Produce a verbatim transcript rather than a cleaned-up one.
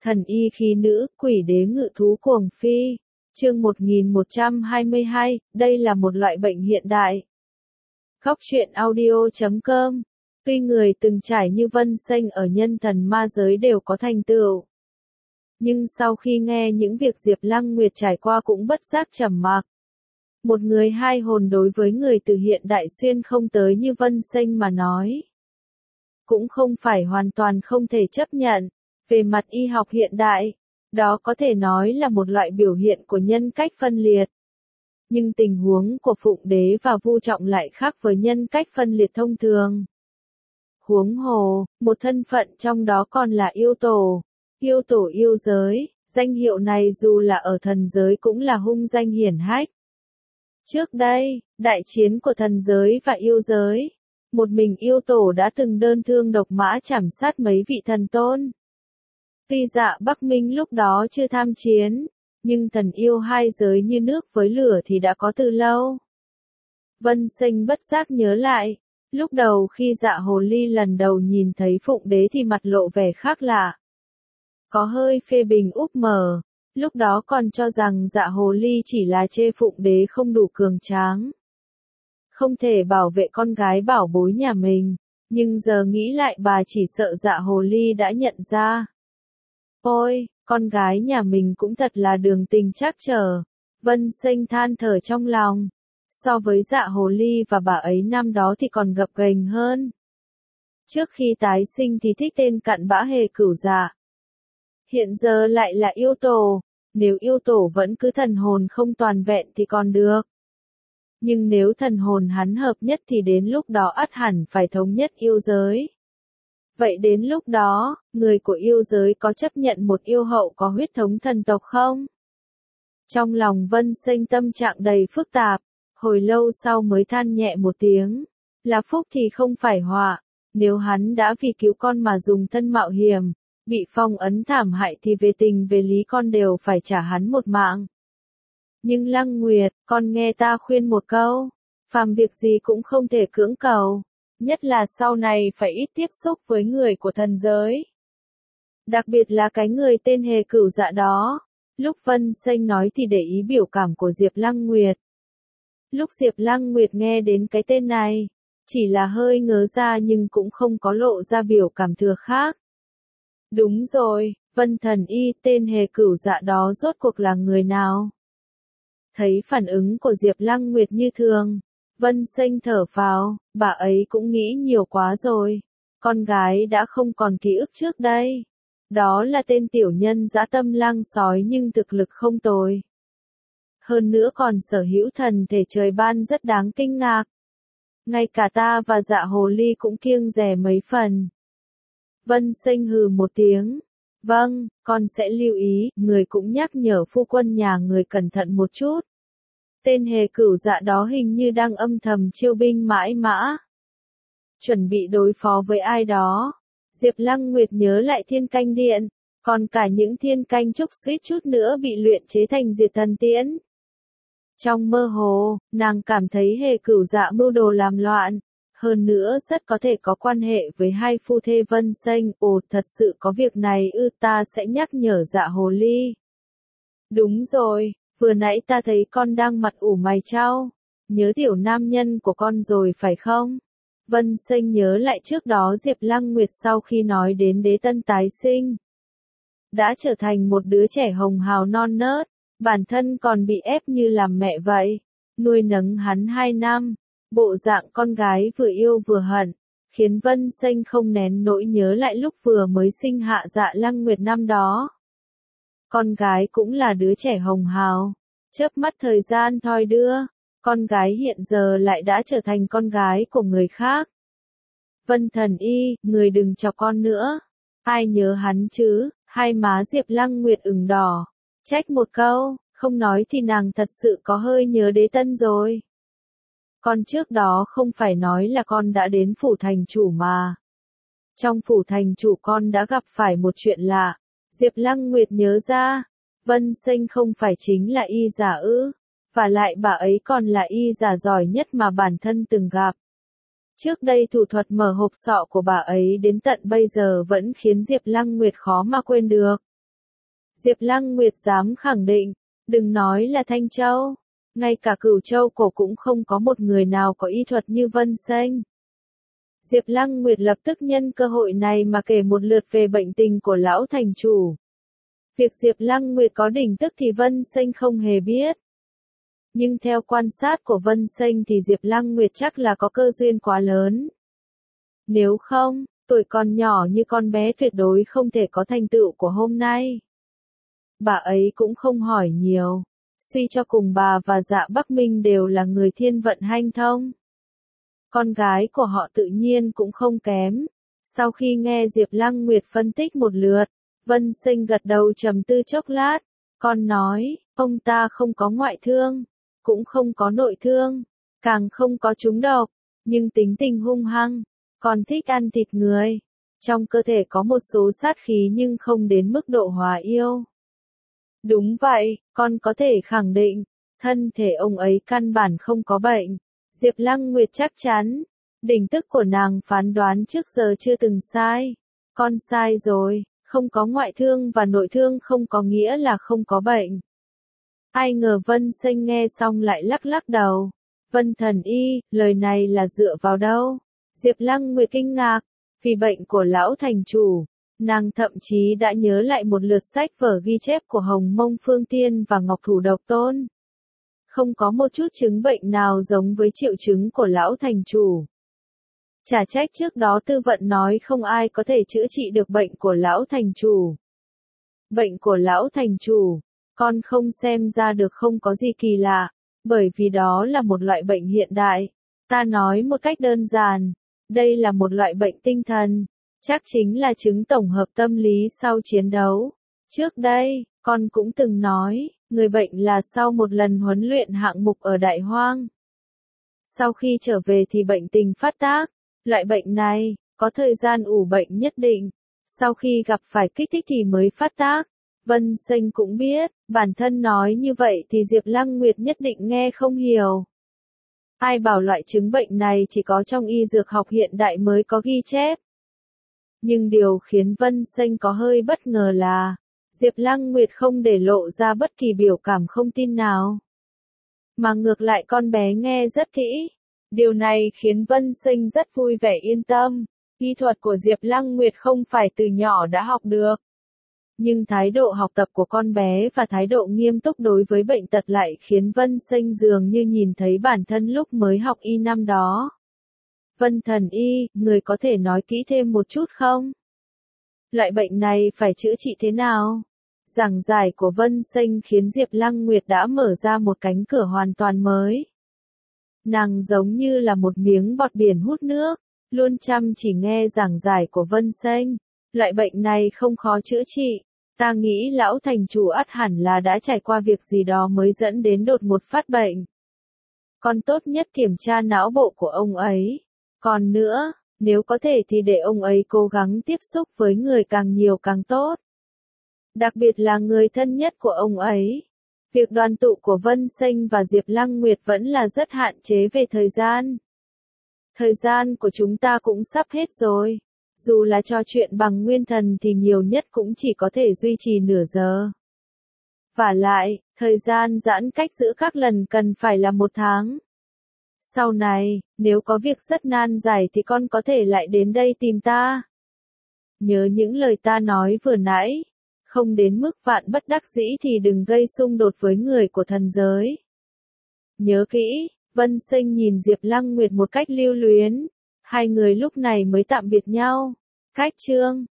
Thần y khí nữ, quỷ đế ngự thú cuồng phi. Chương một nghìn một trăm hai mươi hai, đây là một loại bệnh hiện đại. Góc truyện audio chấm com. Tuy người từng trải như Vân Xanh ở nhân thần ma giới đều có thành tựu, nhưng sau khi nghe những việc Diệp Lăng Nguyệt trải qua cũng bất giác trầm mặc. Một người hai hồn đối với người từ hiện đại xuyên không tới như Vân Xanh mà nói, cũng không phải hoàn toàn không thể chấp nhận. Về mặt y học hiện đại, đó có thể nói là một loại biểu hiện của nhân cách phân liệt. Nhưng tình huống của Phụng Đế và Vu Trọng lại khác với nhân cách phân liệt thông thường. Huống hồ, một thân phận trong đó còn là yêu tổ. Yêu tổ yêu giới, danh hiệu này dù là ở thần giới cũng là hung danh hiển hách. Trước đây, đại chiến của thần giới và yêu giới, một mình yêu tổ đã từng đơn thương độc mã chảm sát mấy vị thần tôn. Tuy Dạ Bắc Minh lúc đó chưa tham chiến, nhưng thần yêu hai giới như nước với lửa thì đã có từ lâu. Vân Xanh bất giác nhớ lại, lúc đầu khi Dạ Hồ Ly lần đầu nhìn thấy Phụng Đế thì mặt lộ vẻ khác lạ. Có hơi phê bình úp mở, lúc đó còn cho rằng Dạ Hồ Ly chỉ là chê Phụng Đế không đủ cường tráng, không thể bảo vệ con gái bảo bối nhà mình, nhưng giờ nghĩ lại bà chỉ sợ Dạ Hồ Ly đã nhận ra. Ôi, con gái nhà mình cũng thật là đường tình trắc trở. Vân Xanh than thở trong lòng. So với Dạ Hồ Ly và bà ấy năm đó thì còn gập ghềnh hơn. Trước khi tái sinh thì thích tên cặn bã Hề Cửu Dạ. Hiện giờ lại là yêu tổ. Nếu yêu tổ vẫn cứ thần hồn không toàn vẹn thì còn được. Nhưng nếu thần hồn hắn hợp nhất thì đến lúc đó ắt hẳn phải thống nhất yêu giới. Vậy đến lúc đó, người của yêu giới có chấp nhận một yêu hậu có huyết thống thần tộc không? Trong lòng Vân Xanh tâm trạng đầy phức tạp, hồi lâu sau mới than nhẹ một tiếng. Là phúc thì không phải họa, nếu hắn đã vì cứu con mà dùng thân mạo hiểm, bị phong ấn thảm hại thì về tình về lý con đều phải trả hắn một mạng. Nhưng Lăng Nguyệt, con nghe ta khuyên một câu, phàm việc gì cũng không thể cưỡng cầu. Nhất là sau này phải ít tiếp xúc với người của thần giới. Đặc biệt là cái người tên Hề Cửu Dạ đó. Lúc Vân Xanh nói thì để ý biểu cảm của Diệp Lăng Nguyệt. Lúc Diệp Lăng Nguyệt nghe đến cái tên này, chỉ là hơi ngớ ra nhưng cũng không có lộ ra biểu cảm thừa khác. Đúng rồi, Vân Thần Y, tên Hề Cửu Dạ đó rốt cuộc là người nào? Thấy phản ứng của Diệp Lăng Nguyệt như thường, Vân Xanh thở phào, bà ấy cũng nghĩ nhiều quá rồi. Con gái đã không còn ký ức trước đây. Đó là tên tiểu nhân dã tâm lang sói nhưng thực lực không tồi. Hơn nữa còn sở hữu thần thể trời ban rất đáng kinh ngạc. Ngay cả ta và Dạ Hồ Ly cũng kiêng dè mấy phần. Vân Xanh hừ một tiếng. Vâng, con sẽ lưu ý, người cũng nhắc nhở phu quân nhà người cẩn thận một chút. Tên Hề Cửu Dạ đó hình như đang âm thầm chiêu binh mãi mã, chuẩn bị đối phó với ai đó. Diệp Lăng Nguyệt nhớ lại Thiên Canh Điện, còn cả những thiên canh trúc suýt chút nữa bị luyện chế thành diệt thần tiễn. Trong mơ hồ, nàng cảm thấy Hề Cửu Dạ mưu đồ làm loạn, hơn nữa rất có thể có quan hệ với hai phu thê Vân Xanh. Ồ, thật sự có việc này ư? Ta sẽ nhắc nhở Dạ Hồ Ly. Đúng rồi. Vừa nãy ta thấy con đang mặt ủ mày chau, nhớ tiểu nam nhân của con rồi phải không? Vân Xanh nhớ lại trước đó Diệp Lăng Nguyệt sau khi nói đến đế tân tái sinh, đã trở thành một đứa trẻ hồng hào non nớt, bản thân còn bị ép như làm mẹ vậy, nuôi nấng hắn hai năm, bộ dạng con gái vừa yêu vừa hận, khiến Vân Xanh không nén nỗi nhớ lại lúc vừa mới sinh hạ Dạ Lăng Nguyệt năm đó. Con gái cũng là đứa trẻ hồng hào, chớp mắt thời gian thoi đưa, con gái hiện giờ lại đã trở thành con gái của người khác. Vân Thần Y, người đừng chọc con nữa. Ai nhớ hắn chứ? Hai má Diệp Lăng Nguyệt ửng đỏ, trách một câu, không nói thì nàng thật sự có hơi nhớ đế tân rồi. Con trước đó không phải nói là con đã đến phủ thành chủ mà. Trong phủ thành chủ con đã gặp phải một chuyện lạ. Diệp Lăng Nguyệt nhớ ra, Vân Xanh không phải chính là y giả ư, và lại bà ấy còn là y giả giỏi nhất mà bản thân từng gặp. Trước đây thủ thuật mở hộp sọ của bà ấy đến tận bây giờ vẫn khiến Diệp Lăng Nguyệt khó mà quên được. Diệp Lăng Nguyệt dám khẳng định, đừng nói là Thanh Châu, ngay cả Cửu Châu cổ cũng không có một người nào có y thuật như Vân Sinh. Diệp Lăng Nguyệt lập tức nhân cơ hội này mà kể một lượt về bệnh tình của lão thành chủ. Việc Diệp Lăng Nguyệt có đỉnh tức thì Vân Sinh không hề biết. Nhưng theo quan sát của Vân Sinh thì Diệp Lăng Nguyệt chắc là có cơ duyên quá lớn. Nếu không, tuổi còn nhỏ như con bé tuyệt đối không thể có thành tựu của hôm nay. Bà ấy cũng không hỏi nhiều, suy cho cùng bà và Dạ Bắc Minh đều là người thiên vận hanh thông. Con gái của họ tự nhiên cũng không kém. Sau khi nghe Diệp Lăng Nguyệt phân tích một lượt, Vân Sinh gật đầu trầm tư chốc lát, con nói, ông ta không có ngoại thương, cũng không có nội thương, càng không có trúng độc, nhưng tính tình hung hăng, còn thích ăn thịt người. Trong cơ thể có một số sát khí nhưng không đến mức độ hóa yêu. Đúng vậy, con có thể khẳng định, thân thể ông ấy căn bản không có bệnh. Diệp Lăng Nguyệt chắc chắn, đỉnh tức của nàng phán đoán trước giờ chưa từng sai. Con sai rồi, không có ngoại thương và nội thương không có nghĩa là không có bệnh. Ai ngờ Vân Sinh nghe xong lại lắc lắc đầu. Vân thần y, lời này là dựa vào đâu? Diệp Lăng Nguyệt kinh ngạc, vì bệnh của lão thành chủ. Nàng thậm chí đã nhớ lại một lượt sách vở ghi chép của Hồng Mông Phương Tiên và Ngọc Thủ Độc Tôn. Không có một chút chứng bệnh nào giống với triệu chứng của lão thành chủ. Chả trách trước đó Tư Vận nói không ai có thể chữa trị được bệnh của lão thành chủ. Bệnh của lão thành chủ, con không xem ra được không có gì kỳ lạ, bởi vì đó là một loại bệnh hiện đại. Ta nói một cách đơn giản, đây là một loại bệnh tinh thần, chắc chính là chứng tổng hợp tâm lý sau chiến đấu. Trước đây, con cũng từng nói, người bệnh là sau một lần huấn luyện hạng mục ở Đại Hoang. Sau khi trở về thì bệnh tình phát tác, loại bệnh này, có thời gian ủ bệnh nhất định, sau khi gặp phải kích thích thì mới phát tác. Vân Sinh cũng biết, bản thân nói như vậy thì Diệp Lăng Nguyệt nhất định nghe không hiểu. Ai bảo loại chứng bệnh này chỉ có trong y dược học hiện đại mới có ghi chép. Nhưng điều khiến Vân Sinh có hơi bất ngờ là, Diệp Lăng Nguyệt không để lộ ra bất kỳ biểu cảm không tin nào. Mà ngược lại con bé nghe rất kỹ. Điều này khiến Vân Sinh rất vui vẻ yên tâm. Y thuật của Diệp Lăng Nguyệt không phải từ nhỏ đã học được. Nhưng thái độ học tập của con bé và thái độ nghiêm túc đối với bệnh tật lại khiến Vân Sinh dường như nhìn thấy bản thân lúc mới học y năm đó. Vân thần y, người có thể nói kỹ thêm một chút không? Loại bệnh này phải chữa trị thế nào? Giảng giải của Vân Sinh khiến Diệp Lăng Nguyệt đã mở ra một cánh cửa hoàn toàn mới. Nàng giống như là một miếng bọt biển hút nước, luôn chăm chỉ nghe giảng giải của Vân Sinh. Loại bệnh này không khó chữa trị. Ta nghĩ lão thành chủ ắt hẳn là đã trải qua việc gì đó mới dẫn đến đột ngột phát bệnh. Còn tốt nhất kiểm tra não bộ của ông ấy. Còn nữa, nếu có thể thì để ông ấy cố gắng tiếp xúc với người càng nhiều càng tốt. Đặc biệt là người thân nhất của ông ấy. Việc đoàn tụ của Vân Sinh và Diệp Lăng Nguyệt vẫn là rất hạn chế về thời gian. Thời gian của chúng ta cũng sắp hết rồi. Dù là trò chuyện bằng nguyên thần thì nhiều nhất cũng chỉ có thể duy trì nửa giờ. Vả lại, thời gian giãn cách giữa các lần cần phải là một tháng. Sau này, nếu có việc rất nan giải thì con có thể lại đến đây tìm ta. Nhớ những lời ta nói vừa nãy. Không đến mức vạn bất đắc dĩ thì đừng gây xung đột với người của thần giới. Nhớ kỹ, Vân Sinh nhìn Diệp Lăng Nguyệt một cách lưu luyến. Hai người lúc này mới tạm biệt nhau. Cách chương